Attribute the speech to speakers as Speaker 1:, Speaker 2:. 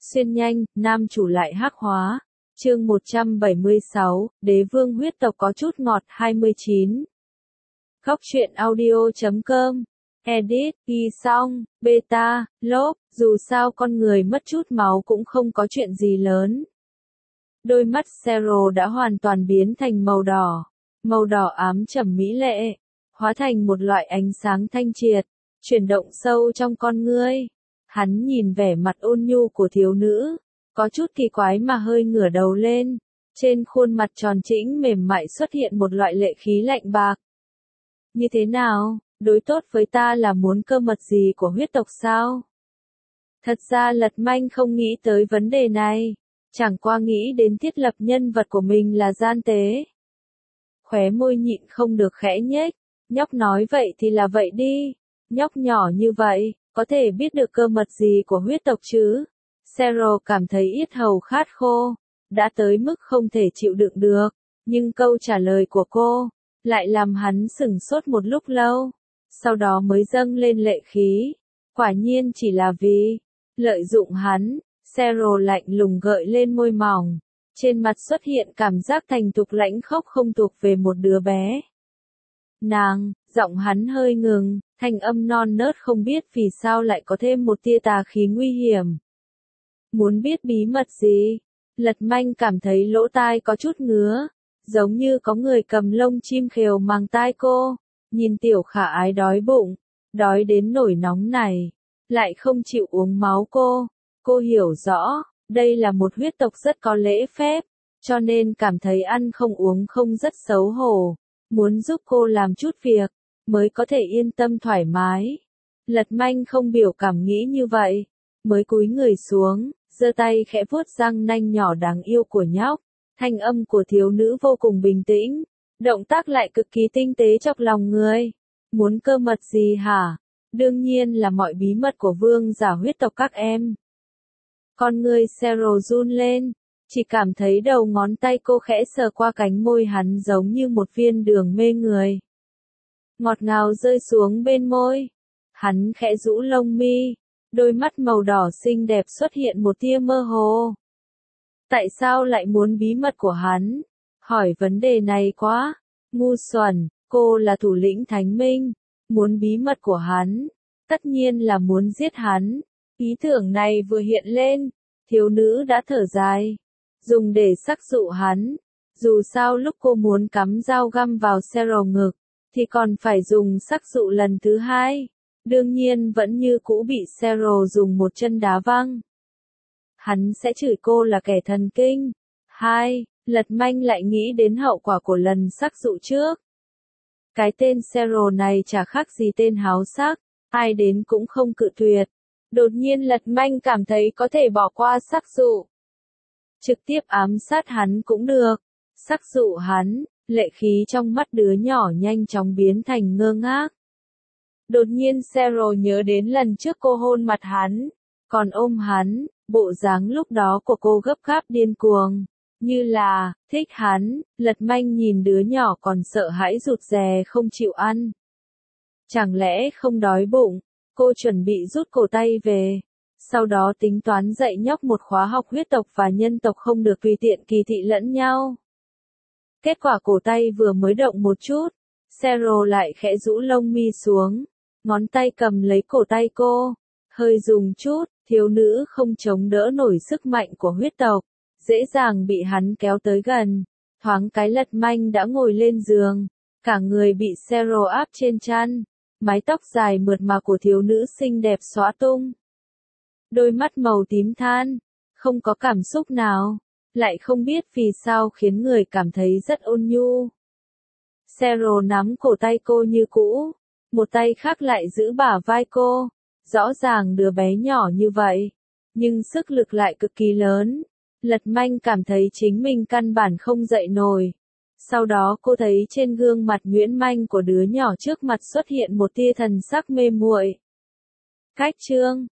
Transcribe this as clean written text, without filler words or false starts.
Speaker 1: Xuyên nhanh, nam chủ lại hắc hóa. Chương 176, Đế vương huyết tộc có chút ngọt 29. Góc truyện audio.com. Edit, ghi xong, beta, lốp, dù sao con người mất chút máu cũng không có chuyện gì lớn. Đôi mắt Zero đã hoàn toàn biến thành màu đỏ ám trầm mỹ lệ, hóa thành một loại ánh sáng thanh triệt, chuyển động sâu trong con ngươi. Hắn nhìn vẻ mặt ôn nhu của thiếu nữ, có chút kỳ quái mà hơi ngửa đầu lên, trên khuôn mặt tròn trĩnh mềm mại xuất hiện một loại lệ khí lạnh bạc. Như thế nào, đối tốt với ta là muốn cơ mật gì của huyết tộc sao? Thật ra Lật Manh không nghĩ tới vấn đề này, chẳng qua nghĩ đến thiết lập nhân vật của mình là gian tế. Khóe môi nhịn không được khẽ nhếch, nhóc nói vậy thì là vậy đi, nhóc nhỏ như vậy, có thể biết được cơ mật gì của huyết tộc chứ? Zero cảm thấy yết hầu khát khô, đã tới mức không thể chịu đựng được, nhưng câu trả lời của cô lại làm hắn sửng sốt một lúc lâu, sau đó mới dâng lên lệ khí. Quả nhiên chỉ là vì lợi dụng hắn. Zero lạnh lùng gợi lên môi mỏng, trên mặt xuất hiện cảm giác thành thục lãnh khốc không thuộc về một đứa bé. Nàng, giọng hắn hơi ngừng, thanh âm non nớt không biết vì sao lại có thêm một tia tà khí nguy hiểm. Muốn biết bí mật gì? Lật Manh cảm thấy lỗ tai có chút ngứa, giống như có người cầm lông chim khều màng tai cô, nhìn tiểu khả ái đói bụng, đói đến nổi nóng này, lại không chịu uống máu cô hiểu rõ, đây là một huyết tộc rất có lễ phép, cho nên cảm thấy ăn không uống không rất xấu hổ, muốn giúp cô làm chút việc, mới có thể yên tâm thoải mái. Lật Manh không biểu cảm nghĩ như vậy, mới cúi người xuống, giơ tay khẽ vuốt răng nanh nhỏ đáng yêu của nhóc, thanh âm của thiếu nữ vô cùng bình tĩnh, động tác lại cực kỳ tinh tế chọc lòng người. Muốn cơ mật gì hả? Đương nhiên là mọi bí mật của vương giả huyết tộc các em. Con người Zero run lên, chỉ cảm thấy đầu ngón tay cô khẽ sờ qua cánh môi hắn giống như một viên đường mê người. Ngọt ngào rơi xuống bên môi. Hắn khẽ rũ lông mi, đôi mắt màu đỏ xinh đẹp xuất hiện một tia mơ hồ. Tại sao lại muốn bí mật của hắn? Hỏi vấn đề này quá ngu xuẩn, cô là thủ lĩnh Thánh Minh, muốn bí mật của hắn, tất nhiên là muốn giết hắn. Ý tưởng này vừa hiện lên, thiếu nữ đã thở dài, dùng để sắc dụ hắn. Dù sao lúc cô muốn cắm dao găm vào Zero ngực, thì còn phải dùng sắc dụ lần thứ hai. Đương nhiên vẫn như cũ bị Zero dùng một chân đá văng. Hắn sẽ chửi cô là kẻ thần kinh. Lật Manh lại nghĩ đến hậu quả của lần sắc dụ trước. Cái tên Zero này chả khác gì tên háo sắc, ai đến cũng không cự tuyệt. Đột nhiên Lật Manh cảm thấy có thể bỏ qua sắc dụ, trực tiếp ám sát hắn cũng được. Sắc dụ hắn, lệ khí trong mắt đứa nhỏ nhanh chóng biến thành ngơ ngác. Đột nhiên Zero nhớ đến lần trước cô hôn mặt hắn, còn ôm hắn, bộ dáng lúc đó của cô gấp gáp điên cuồng, như là thích hắn. Lật Manh nhìn đứa nhỏ còn sợ hãi rụt rè không chịu ăn. Chẳng lẽ không đói bụng? Cô chuẩn bị rút cổ tay về, sau đó tính toán dạy nhóc một khóa học huyết tộc và nhân tộc không được tùy tiện kỳ thị lẫn nhau. Kết quả cổ tay vừa mới động một chút, Zero lại khẽ rũ lông mi xuống, ngón tay cầm lấy cổ tay cô, hơi dùng chút, thiếu nữ không chống đỡ nổi sức mạnh của huyết tộc, dễ dàng bị hắn kéo tới gần. Thoáng cái Lật Manh đã ngồi lên giường, cả người bị Zero áp trên chăn. Mái tóc dài mượt mà của thiếu nữ xinh đẹp xõa tung. Đôi mắt màu tím than, không có cảm xúc nào, lại không biết vì sao khiến người cảm thấy rất ôn nhu. Zero nắm cổ tay cô như cũ, một tay khác lại giữ bả vai cô. Rõ ràng đứa bé nhỏ như vậy, nhưng sức lực lại cực kỳ lớn. Lật Manh cảm thấy chính mình căn bản không dậy nổi. Sau đó cô thấy trên gương mặt nhuyễn manh của đứa nhỏ trước mặt xuất hiện một tia thần sắc mê muội. Cách chương